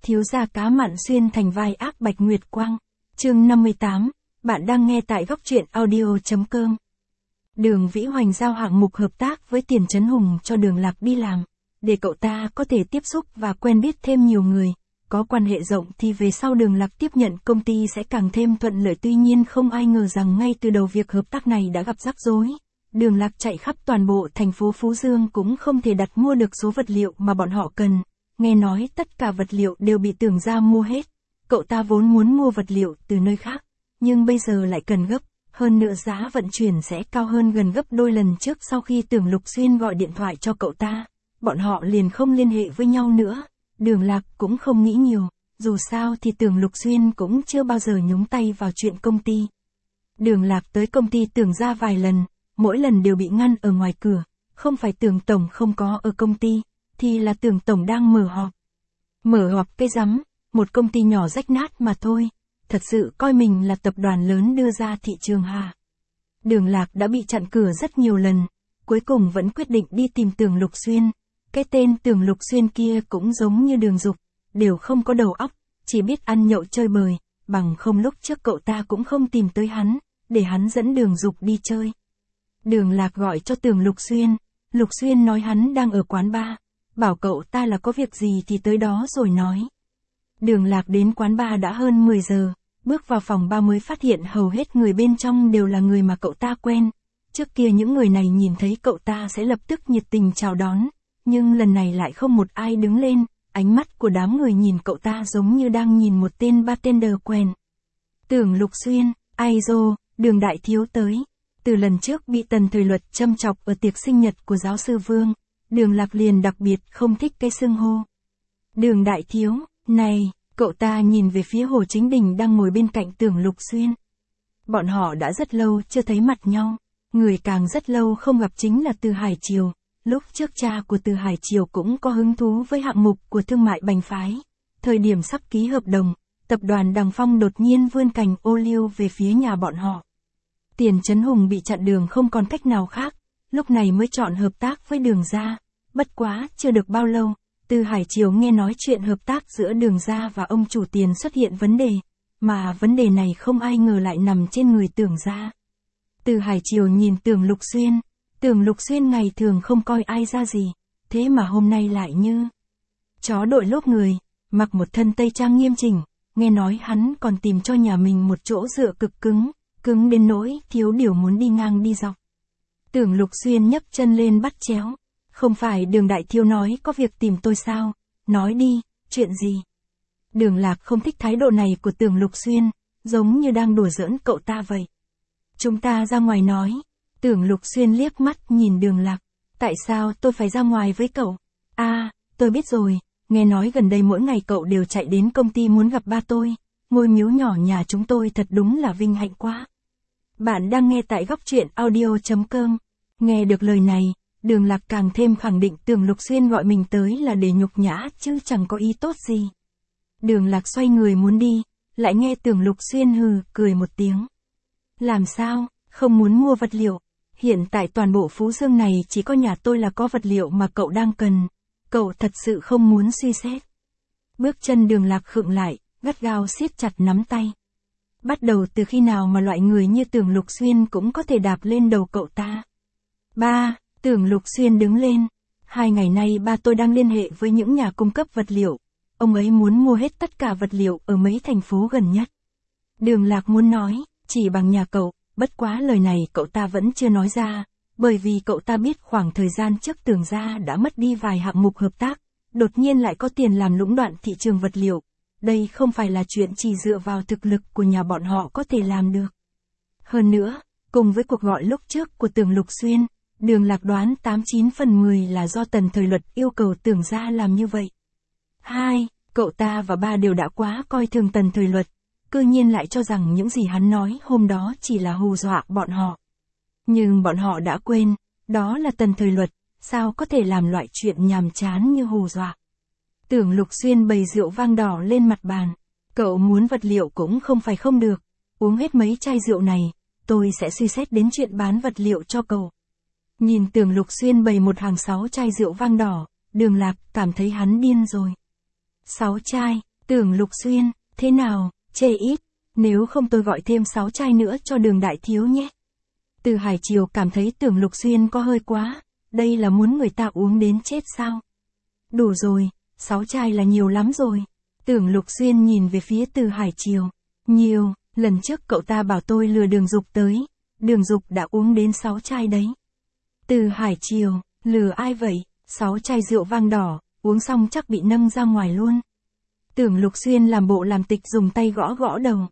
Thiếu gia cá mặn xuyên thành vai ác Bạch Nguyệt Quang. Chương 58, bạn đang nghe tại góc truyện audio.com. Đường Vĩ Hoành giao hạng mục hợp tác với Tiền Trấn Hùng cho Đường Lạc đi làm, để cậu ta có thể tiếp xúc và quen biết thêm nhiều người. Có quan hệ rộng thì về sau Đường Lạc tiếp nhận công ty sẽ càng thêm thuận lợi, tuy nhiên không ai ngờ rằng ngay từ đầu việc hợp tác này đã gặp rắc rối. Đường Lạc chạy khắp toàn bộ thành phố Phú Dương cũng không thể đặt mua được số vật liệu mà bọn họ cần. Nghe nói tất cả vật liệu đều bị Tưởng gia mua hết. Cậu ta vốn muốn mua vật liệu từ nơi khác, nhưng bây giờ lại cần gấp. Hơn nữa giá vận chuyển sẽ cao hơn gần gấp đôi lần trước. Sau khi Tưởng Lục Xuyên gọi điện thoại cho cậu ta, bọn họ liền không liên hệ với nhau nữa. Đường Lạc cũng không nghĩ nhiều, dù sao thì Tưởng Lục Xuyên cũng chưa bao giờ nhúng tay vào chuyện công ty. Đường Lạc tới công ty Tưởng gia vài lần, mỗi lần đều bị ngăn ở ngoài cửa. Không phải Tưởng tổng không có ở công ty, thì là Tưởng tổng đang mở họp. Mở họp cái rắm, một công ty nhỏ rách nát mà thôi. Thật sự coi mình là tập đoàn lớn đưa ra thị trường hả? Đường Lạc đã bị chặn cửa rất nhiều lần, cuối cùng vẫn quyết định đi tìm Tưởng Lục Xuyên. Cái tên Tưởng Lục Xuyên kia cũng giống như Đường Dục, đều không có đầu óc, chỉ biết ăn nhậu chơi bời, bằng không lúc trước cậu ta cũng không tìm tới hắn, để hắn dẫn Đường Dục đi chơi. Đường Lạc gọi cho Tưởng Lục Xuyên, Lục Xuyên nói hắn đang ở quán bar, bảo cậu ta là có việc gì thì tới đó rồi nói. Đường Lạc đến quán bar đã hơn 10 giờ, bước vào phòng bar mới phát hiện hầu hết người bên trong đều là người mà cậu ta quen. Trước kia những người này nhìn thấy cậu ta sẽ lập tức nhiệt tình chào đón, nhưng lần này lại không một ai đứng lên, ánh mắt của đám người nhìn cậu ta giống như đang nhìn một tên bartender quen. Tưởng Lục Xuyên, ai dô, Đường đại thiếu tới. Từ lần trước bị Tần Thời Luật châm chọc ở tiệc sinh nhật của giáo sư Vương, Đường Lạc liền đặc biệt không thích cái xưng hô. Đường đại thiếu, này, cậu ta nhìn về phía Hồ Chính Đình đang ngồi bên cạnh Tưởng Lục Xuyên. Bọn họ đã rất lâu chưa thấy mặt nhau, người càng rất lâu không gặp chính là Từ Hải Triều. Lúc trước cha của Từ Hải Triều cũng có hứng thú với hạng mục của thương mại bành phái. Thời điểm sắp ký hợp đồng, tập đoàn Đằng Phong đột nhiên vươn cành ô liu về phía nhà bọn họ. Tiền Trấn Hùng bị chặn đường không còn cách nào khác, lúc này mới chọn hợp tác với Đường gia. Bất quá, chưa được bao lâu, Từ Hải Triều nghe nói chuyện hợp tác giữa Đường gia và ông chủ Tiền xuất hiện vấn đề, mà vấn đề này không ai ngờ lại nằm trên người Tưởng gia. Từ Hải Triều nhìn Tưởng Lục Xuyên, Tưởng Lục Xuyên ngày thường không coi ai ra gì, thế mà hôm nay lại như chó đội lốp người, mặc một thân tây trang nghiêm chỉnh, nghe nói hắn còn tìm cho nhà mình một chỗ dựa cực cứng, cứng đến nỗi thiếu điều muốn đi ngang đi dọc. Tưởng Lục Xuyên nhấc chân lên bắt chéo, không phải Đường đại thiếu nói có việc tìm tôi sao, nói đi, chuyện gì? Đường Lạc không thích thái độ này của Tưởng Lục Xuyên, giống như đang đùa giỡn cậu ta vậy. Chúng ta ra ngoài nói. Tưởng Lục Xuyên liếc mắt nhìn Đường Lạc, tại sao tôi phải ra ngoài với cậu? À, tôi biết rồi, nghe nói gần đây mỗi ngày cậu đều chạy đến công ty muốn gặp ba tôi, ngôi miếu nhỏ nhà chúng tôi thật đúng là vinh hạnh quá. Bạn đang nghe tại góc truyện audio.com. Nghe được lời này, Đường Lạc càng thêm khẳng định Tưởng Lục Xuyên gọi mình tới là để nhục nhã chứ chẳng có ý tốt gì. Đường Lạc xoay người muốn đi, lại nghe Tưởng Lục Xuyên hừ cười một tiếng. Làm sao, không muốn mua vật liệu? Hiện tại toàn bộ Phú Dương này chỉ có nhà tôi là có vật liệu mà cậu đang cần. Cậu thật sự không muốn suy xét. Bước chân Đường Lạc khựng lại, gắt gao siết chặt nắm tay. Bắt đầu từ khi nào mà loại người như Tưởng Lục Xuyên cũng có thể đạp lên đầu cậu ta? Ba, Tưởng Lục Xuyên đứng lên. 2 ngày nay ba tôi đang liên hệ với những nhà cung cấp vật liệu. Ông ấy muốn mua hết tất cả vật liệu ở mấy thành phố gần nhất. Đường Lạc muốn nói, chỉ bằng nhà cậu. Bất quá lời này cậu ta vẫn chưa nói ra, bởi vì cậu ta biết khoảng thời gian trước Tưởng gia đã mất đi vài hạng mục hợp tác, đột nhiên lại có tiền làm lũng đoạn thị trường vật liệu. Đây không phải là chuyện chỉ dựa vào thực lực của nhà bọn họ có thể làm được. Hơn nữa, cùng với cuộc gọi lúc trước của Tưởng Lục Xuyên, Đường Lạc đoán 89 phần 10 là do Tần Thời Luật yêu cầu Tưởng gia làm như vậy. 2. Cậu ta và ba đều đã quá coi thường Tần Thời Luật. Cư nhiên lại cho rằng những gì hắn nói hôm đó chỉ là hù dọa bọn họ. Nhưng bọn họ đã quên, đó là Tần Thời Luật, sao có thể làm loại chuyện nhàm chán như hù dọa. Tưởng Lục Xuyên bày rượu vang đỏ lên mặt bàn. Cậu muốn vật liệu cũng không phải không được. Uống hết mấy chai rượu này, tôi sẽ suy xét đến chuyện bán vật liệu cho cậu. Nhìn Tưởng Lục Xuyên bày một hàng 6 chai rượu vang đỏ, Đường Lạc cảm thấy hắn điên rồi. 6 chai, Tưởng Lục Xuyên, thế nào, chê ít, nếu không tôi gọi thêm 6 chai nữa cho Đường đại thiếu nhé. Từ Hải Triều cảm thấy Tưởng Lục Xuyên có hơi quá, đây là muốn người ta uống đến chết sao? Đủ rồi, 6 chai là nhiều lắm rồi. Tưởng Lục Xuyên nhìn về phía Từ Hải Triều. Nhiều, lần trước cậu ta bảo tôi lừa Đường Dục tới, Đường Dục đã uống đến 6 chai đấy. Từ Hải Triều, lừa ai vậy? 6 chai rượu vang đỏ, uống xong chắc bị nâng ra ngoài luôn. Tưởng Lục Xuyên làm bộ làm tịch dùng tay gõ gõ đầu.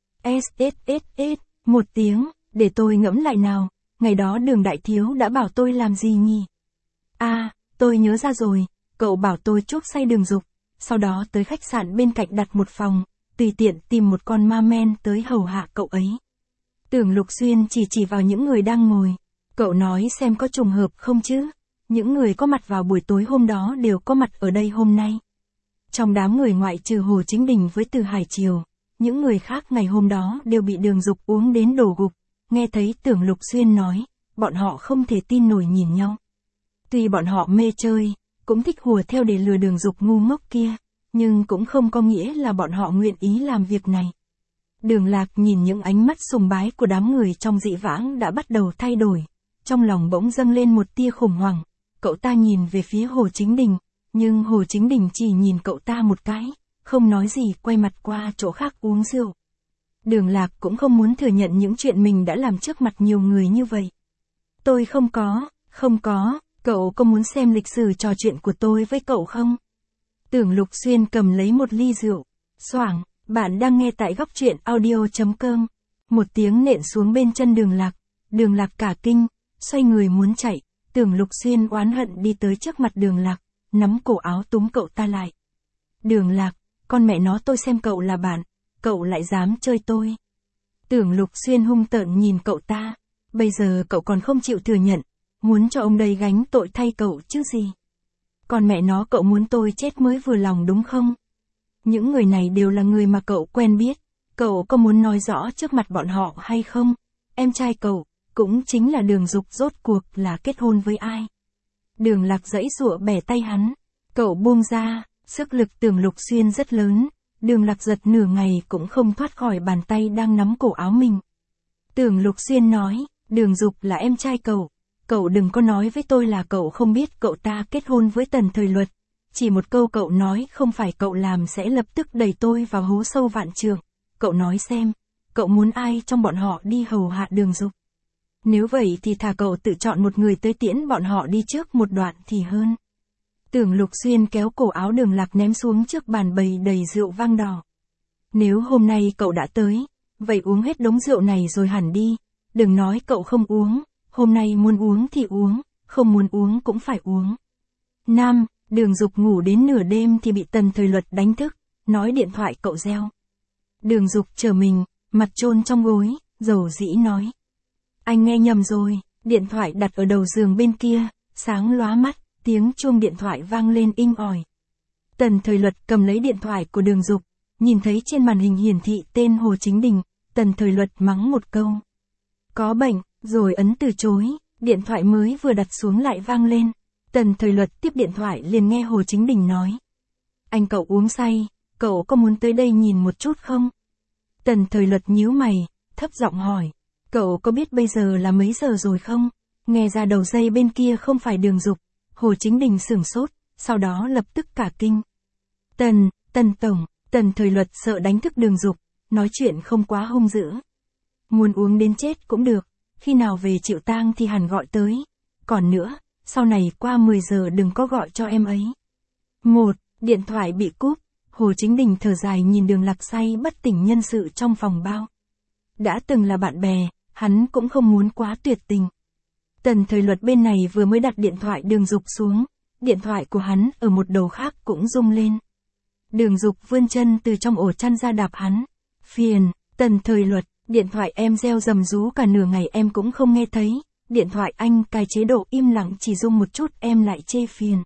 SSSS, một tiếng, để tôi ngẫm lại nào, ngày đó Đường đại thiếu đã bảo tôi làm gì nhỉ? À, tôi nhớ ra rồi, cậu bảo tôi chuốc say Đường Dục, sau đó tới khách sạn bên cạnh đặt một phòng, tùy tiện tìm một con ma men tới hầu hạ cậu ấy. Tưởng Lục Xuyên chỉ vào những người đang ngồi. Cậu nói xem có trùng hợp không chứ? Những người có mặt vào buổi tối hôm đó đều có mặt ở đây hôm nay. Trong đám người ngoại trừ Hồ Chính Đình với Từ Hải Triều, những người khác ngày hôm đó đều bị Đường Dục uống đến đổ gục. Nghe thấy Tưởng Lục Xuyên nói, bọn họ không thể tin nổi nhìn nhau. Tuy bọn họ mê chơi, cũng thích hùa theo để lừa Đường Dục ngu ngốc kia, nhưng cũng không có nghĩa là bọn họ nguyện ý làm việc này. Đường Lạc nhìn những ánh mắt sùng bái của đám người trong dị vãng đã bắt đầu thay đổi, trong lòng bỗng dâng lên một tia khủng hoảng. Cậu ta nhìn về phía Hồ Chính Đình, nhưng Hồ Chính Đình chỉ nhìn cậu ta một cái, không nói gì quay mặt qua chỗ khác uống rượu. Đường Lạc cũng không muốn thừa nhận những chuyện mình đã làm trước mặt nhiều người như vậy. Tôi không có, cậu có muốn xem lịch sử trò chuyện của tôi với cậu không? Tưởng Lục Xuyên cầm lấy một ly rượu, xoảng, bạn đang nghe tại góc truyện audio.com. Một tiếng nện xuống bên chân Đường Lạc cả kinh, xoay người muốn chạy. Tưởng Lục Xuyên oán hận đi tới trước mặt Đường Lạc, nắm cổ áo túm cậu ta lại. Đường Lạc, con mẹ nó tôi xem cậu là bạn, cậu lại dám chơi tôi. Tưởng Lục Xuyên hung tợn nhìn cậu ta, bây giờ cậu còn không chịu thừa nhận, muốn cho ông đây gánh tội thay cậu chứ gì. Con mẹ nó cậu muốn tôi chết mới vừa lòng đúng không? Những người này đều là người mà cậu quen biết, cậu có muốn nói rõ trước mặt bọn họ hay không? Em trai cậu, cũng chính là Đường Dục rốt cuộc là kết hôn với ai? Đường Lạc giãy giụa bẻ tay hắn, cậu buông ra, sức lực Tưởng Lục Xuyên rất lớn, Đường Lạc giật nửa ngày cũng không thoát khỏi bàn tay đang nắm cổ áo mình. Tưởng Lục Xuyên nói, Đường Dục là em trai cậu đừng có nói với tôi là cậu không biết cậu ta kết hôn với Tần Thời Luật. Chỉ một câu cậu nói không phải cậu làm sẽ lập tức đẩy tôi vào hố sâu vạn trượng. Cậu nói xem, cậu muốn ai trong bọn họ đi hầu hạ Đường Dục? Nếu vậy thì thà cậu tự chọn một người tới tiễn bọn họ đi trước một đoạn thì hơn. Tưởng Lục Xuyên kéo cổ áo Đường Lạc ném xuống trước bàn bày đầy rượu vang đỏ. Nếu hôm nay cậu đã tới, vậy uống hết đống rượu này rồi hẳn đi. Đừng nói cậu không uống, hôm nay muốn uống thì uống, không muốn uống cũng phải uống. Nam, Đường Dục ngủ đến nửa đêm thì bị Tần Thời Luật đánh thức, nói điện thoại cậu reo. Đường Dục trở mình, mặt chôn trong gối, dầu dĩ nói. Anh nghe nhầm rồi, điện thoại đặt ở đầu giường bên kia, sáng lóa mắt, tiếng chuông điện thoại vang lên inh ỏi. Tần Thời Luật cầm lấy điện thoại của Đường Dục, nhìn thấy trên màn hình hiển thị tên Hồ Chính Đình, Tần Thời Luật mắng một câu. Có bệnh, rồi ấn từ chối, điện thoại mới vừa đặt xuống lại vang lên. Tần Thời Luật tiếp điện thoại liền nghe Hồ Chính Đình nói. Anh cậu uống say, cậu có muốn tới đây nhìn một chút không? Tần Thời Luật nhíu mày, thấp giọng hỏi. Cậu có biết bây giờ là mấy giờ rồi không? Nghe ra đầu dây bên kia không phải Đường Dục. Hồ Chính Đình sửng sốt, sau đó lập tức cả kinh. Tần Tổng, Tần Thời Luật sợ đánh thức Đường Dục, nói chuyện không quá hung dữ. Muốn uống đến chết cũng được, khi nào về chịu tang thì hẳn gọi tới. Còn nữa, sau này qua 10 giờ đừng có gọi cho em ấy. Điện thoại bị cúp, Hồ Chính Đình thở dài nhìn Đường Lạc say bất tỉnh nhân sự trong phòng bao. Đã từng là bạn bè, hắn cũng không muốn quá tuyệt tình. Tần Thời Luật bên này vừa mới đặt điện thoại Đường Dục xuống, điện thoại của hắn ở một đầu khác cũng rung lên. Đường Dục vươn chân từ trong ổ chăn ra đạp hắn. Phiền, Tần Thời Luật, điện thoại em reo rầm rú cả nửa ngày em cũng không nghe thấy. Điện thoại anh cài chế độ im lặng chỉ rung một chút em lại chê phiền.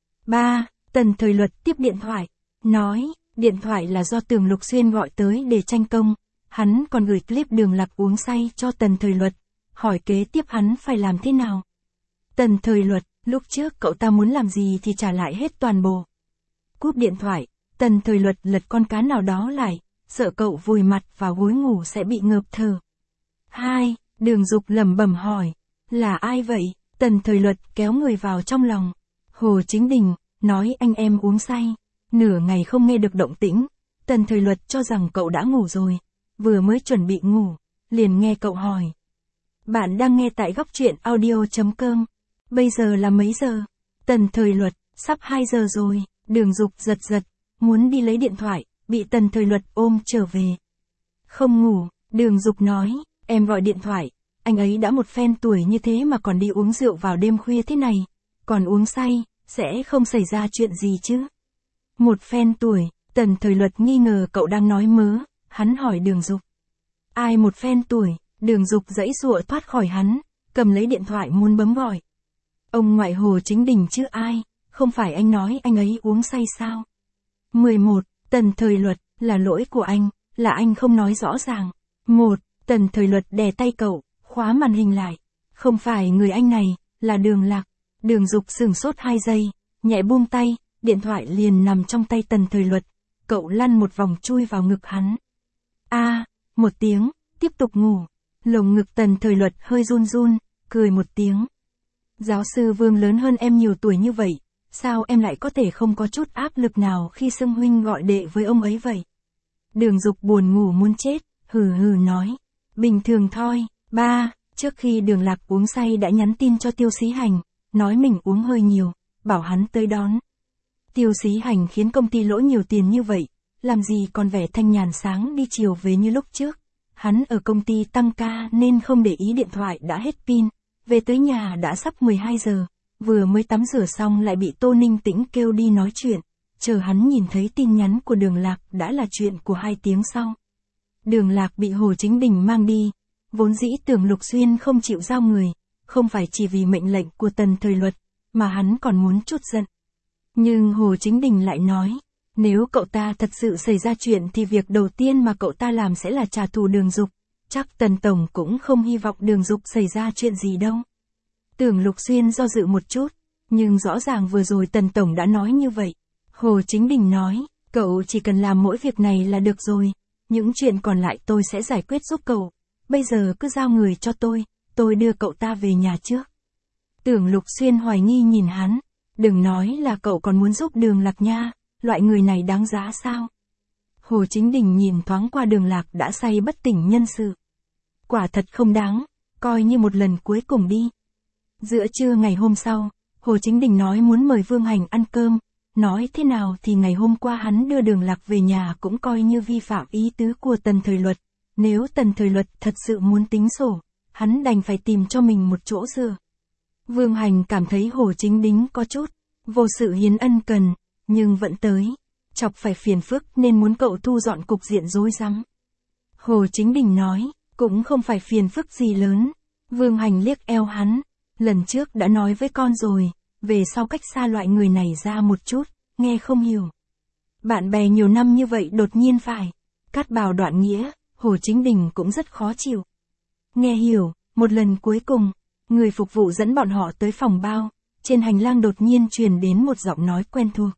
Tần Thời Luật tiếp điện thoại, nói, điện thoại là do Tưởng Lục Xuyên gọi tới để tranh công. Hắn còn gửi clip Đường Lạc uống say cho Tần Thời Luật, hỏi kế tiếp hắn phải làm thế nào. Tần Thời Luật, lúc trước cậu ta muốn làm gì thì trả lại hết toàn bộ. Cúp điện thoại, Tần Thời Luật lật con cá nào đó lại, sợ cậu vùi mặt vào gối ngủ sẽ bị ngợp thở. 2. Đường Dục lẩm bẩm hỏi. Là ai vậy? Tần Thời Luật kéo người vào trong lòng. Hồ Chính Đình, nói anh em uống say. Nửa ngày không nghe được động tĩnh. Tần Thời Luật cho rằng cậu đã ngủ rồi. Vừa mới chuẩn bị ngủ, liền nghe cậu hỏi. Bạn đang nghe tại góc truyện audio.com. Bây giờ là mấy giờ? Tần Thời Luật, sắp 2 giờ rồi. Đường Dục giật giật, muốn đi lấy điện thoại, bị Tần Thời Luật ôm trở về. Không ngủ, Đường Dục nói, em gọi điện thoại, anh ấy đã một phen tuổi như thế mà còn đi uống rượu vào đêm khuya thế này, còn uống say, sẽ không xảy ra chuyện gì chứ. Một phen tuổi, Tần Thời Luật nghi ngờ cậu đang nói mớ, hắn hỏi Đường Dục. Ai một phen tuổi? Đường Dục giãy giụa thoát khỏi hắn, cầm lấy điện thoại muốn bấm gọi. Ông ngoại Hồ Chính Đình chứ ai, không phải anh nói anh ấy uống say sao? 11. Tần Thời Luật, là lỗi của anh, là anh không nói rõ ràng. 1. Tần Thời Luật đè tay cậu, khóa màn hình lại. Không phải người anh này, là Đường Lạc. Đường Dục sửng sốt 2 giây, nhẹ buông tay, điện thoại liền nằm trong tay Tần Thời Luật. Cậu lăn một vòng chui vào ngực hắn. Một tiếng, tiếp tục ngủ. Lồng ngực Tần Thời Luật hơi run run, cười một tiếng. Giáo sư Vương lớn hơn em nhiều tuổi như vậy, sao em lại có thể không có chút áp lực nào khi xưng huynh gọi đệ với ông ấy vậy? Đường Dục buồn ngủ muốn chết, hừ hừ nói. Bình thường thôi. 3. Trước khi Đường Lạc uống say đã nhắn tin cho Tiêu Xí Hành, nói mình uống hơi nhiều, bảo hắn tới đón. Tiêu Xí Hành khiến công ty lỗ nhiều tiền như vậy, làm gì còn vẻ thanh nhàn sáng đi chiều về như lúc trước. Hắn ở công ty tăng ca nên không để ý điện thoại đã hết pin, về tới nhà đã sắp 12 giờ, vừa mới tắm rửa xong lại bị Tô Ninh Tĩnh kêu đi nói chuyện, chờ hắn nhìn thấy tin nhắn của Đường Lạc đã là chuyện của 2 tiếng sau. Đường Lạc bị Hồ Chính Đình mang đi, vốn dĩ tưởng Lục Xuyên không chịu giao người, không phải chỉ vì mệnh lệnh của Tần Thời Luật, mà hắn còn muốn chút giận. Nhưng Hồ Chính Đình lại nói, nếu cậu ta thật sự xảy ra chuyện thì việc đầu tiên mà cậu ta làm sẽ là trả thù Đường Dục. Chắc Tần Tổng cũng không hy vọng Đường Dục xảy ra chuyện gì đâu. Tưởng Lục Xuyên do dự một chút, nhưng rõ ràng vừa rồi Tần Tổng đã nói như vậy. Hồ Chính Đình nói, cậu chỉ cần làm mỗi việc này là được rồi, những chuyện còn lại tôi sẽ giải quyết giúp cậu. Bây giờ cứ giao người cho tôi đưa cậu ta về nhà trước. Tưởng Lục Xuyên hoài nghi nhìn hắn, đừng nói là cậu còn muốn giúp Đường Lạc nha, loại người này đáng giá sao? Hồ Chính Đình nhìn thoáng qua Đường Lạc đã say bất tỉnh nhân sự. Quả thật không đáng, coi như một lần cuối cùng đi. Giữa trưa ngày hôm sau, Hồ Chính Đình nói muốn mời Vương Hành ăn cơm, nói thế nào thì ngày hôm qua hắn đưa Đường Lạc về nhà cũng coi như vi phạm ý tứ của Tần Thời Luật. Nếu Tần Thời Luật thật sự muốn tính sổ, hắn đành phải tìm cho mình một chỗ dựa. Vương Hành cảm thấy Hồ Chính Đình có chút vô sự hiến ân cần, nhưng vẫn tới, chọc phải phiền phức nên muốn cậu thu dọn cục diện rối rắm. Hồ Chính Đình nói, cũng không phải phiền phức gì lớn. Vương Hành liếc eo hắn, lần trước đã nói với con rồi, về sau cách xa loại người này ra một chút, nghe không hiểu. Bạn bè nhiều năm như vậy đột nhiên phải cắt bào đoạn nghĩa, Hồ Chính Đình cũng rất khó chịu. Nghe hiểu, một lần cuối cùng, người phục vụ dẫn bọn họ tới phòng bao, trên hành lang đột nhiên truyền đến một giọng nói quen thuộc.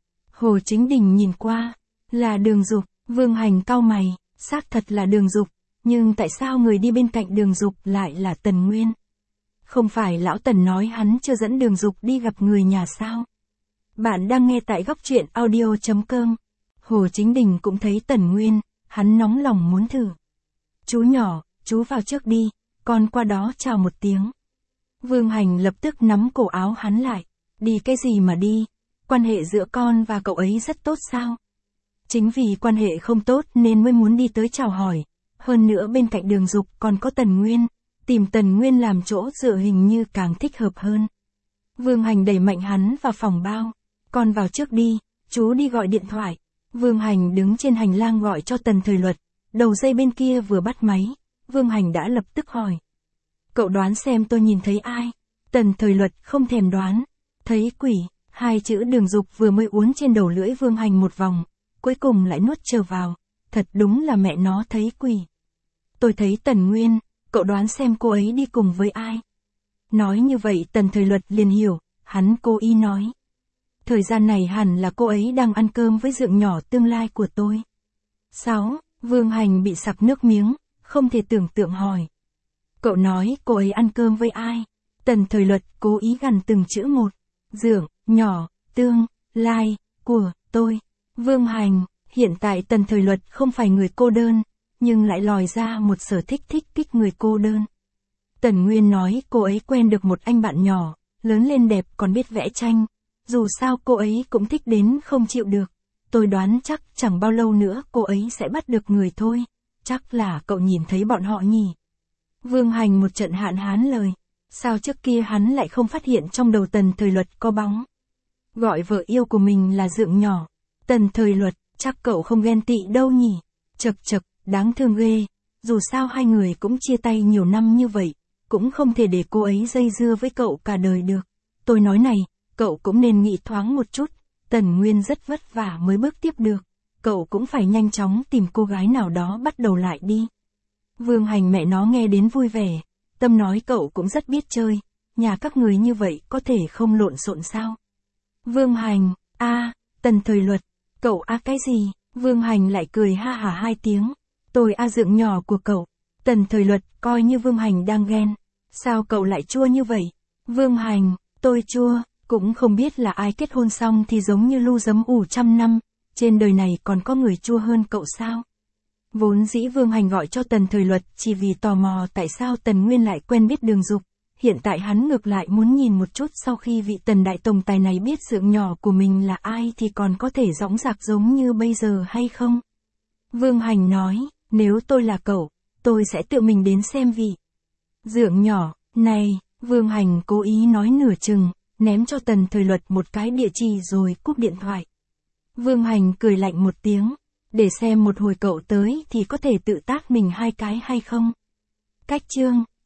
Hồ Chính Đình nhìn qua, là Đường Dục. Vương Hành cau mày, xác thật là Đường Dục, nhưng tại sao người đi bên cạnh Đường Dục lại là Tần Nguyên? Không phải lão Tần nói hắn chưa dẫn Đường Dục đi gặp người nhà sao? Bạn đang nghe tại góc truyện audio.com. Hồ Chính Đình cũng thấy Tần Nguyên, hắn nóng lòng muốn thử. Chú nhỏ, chú vào trước đi, con qua đó chào một tiếng. Vương Hành lập tức nắm cổ áo hắn lại. Đi cái gì mà đi? Quan hệ giữa con và cậu ấy rất tốt sao? Chính vì quan hệ không tốt nên mới muốn đi tới chào hỏi. Hơn nữa bên cạnh Đường Dục còn có Tần Nguyên. Tìm Tần Nguyên làm chỗ dựa hình như càng thích hợp hơn. Vương Hành đẩy mạnh hắn vào phòng bao. Con vào trước đi, chú đi gọi điện thoại. Vương Hành đứng trên hành lang gọi cho Tần Thời Luật. Đầu dây bên kia vừa bắt máy, Vương Hành đã lập tức hỏi. Cậu đoán xem tôi nhìn thấy ai? Tần Thời Luật không thèm đoán. Thấy quỷ. 2 chữ Đường Dục vừa mới uốn trên đầu lưỡi Vương Hành một vòng, cuối cùng lại nuốt trở vào. Thật đúng là mẹ nó thấy quỷ. Tôi thấy Tần Nguyên, cậu đoán xem cô ấy đi cùng với ai? Nói như vậy Tần Thời Luật liền hiểu, hắn cố ý nói. Thời gian này hẳn là cô ấy đang ăn cơm với dượng nhỏ tương lai của tôi. 6. Vương Hành bị sặc nước miếng, không thể tưởng tượng hỏi. Cậu nói cô ấy ăn cơm với ai? Tần Thời Luật cố ý gằn từng chữ một. Dượng, nhỏ, tương, lai, của, tôi. Vương Hành, hiện tại Tần Thời Luật không phải người cô đơn, nhưng lại lòi ra một sở thích kích người cô đơn. Tần Nguyên nói cô ấy quen được một anh bạn nhỏ, lớn lên đẹp còn biết vẽ tranh. Dù sao cô ấy cũng thích đến không chịu được. Tôi đoán chắc chẳng bao lâu nữa cô ấy sẽ bắt được người thôi. Chắc là cậu nhìn thấy bọn họ nhỉ? Vương Hành một trận hạn hán lời. Sao trước kia hắn lại không phát hiện trong đầu Tần Thời Luật có bóng? Gọi vợ yêu của mình là dượng nhỏ. Tần Thời Luật, chắc cậu không ghen tị đâu nhỉ? Chật, đáng thương ghê. Dù sao hai người cũng chia tay nhiều năm như vậy, cũng không thể để cô ấy dây dưa với cậu cả đời được. Tôi nói này, cậu cũng nên nghĩ thoáng một chút. Tần Nguyên rất vất vả mới bước tiếp được. Cậu cũng phải nhanh chóng tìm cô gái nào đó bắt đầu lại đi. Vương Hành mẹ nó nghe đến vui vẻ. Tâm nói cậu cũng rất biết chơi. Nhà các người như vậy có thể không lộn xộn sao? Vương Hành, Tần Thời Luật, cậu cái gì? Vương Hành lại cười ha hả 2 tiếng. Tôi dượng nhỏ của cậu. Tần Thời Luật coi như Vương Hành đang ghen. Sao cậu lại chua như vậy? Vương Hành, tôi chua, cũng không biết là ai kết hôn xong thì giống như lu giấm ủ 100 năm. Trên đời này còn có người chua hơn cậu sao? Vốn dĩ Vương Hành gọi cho Tần Thời Luật chỉ vì tò mò tại sao Tần Nguyên lại quen biết Đường Dục. Hiện tại hắn ngược lại muốn nhìn một chút sau khi vị Tần đại tổng tài này biết dượng nhỏ của mình là ai thì còn có thể dõng dạc giống như bây giờ hay không. Vương Hành nói, nếu tôi là cậu, tôi sẽ tự mình đến xem vị dượng nhỏ này. Vương Hành cố ý nói nửa chừng, ném cho Tần Thời Luật một cái địa chỉ rồi cúp điện thoại. Vương Hành cười lạnh một tiếng, để xem một hồi cậu tới thì có thể tự tát mình 2 cái hay không. Cách chương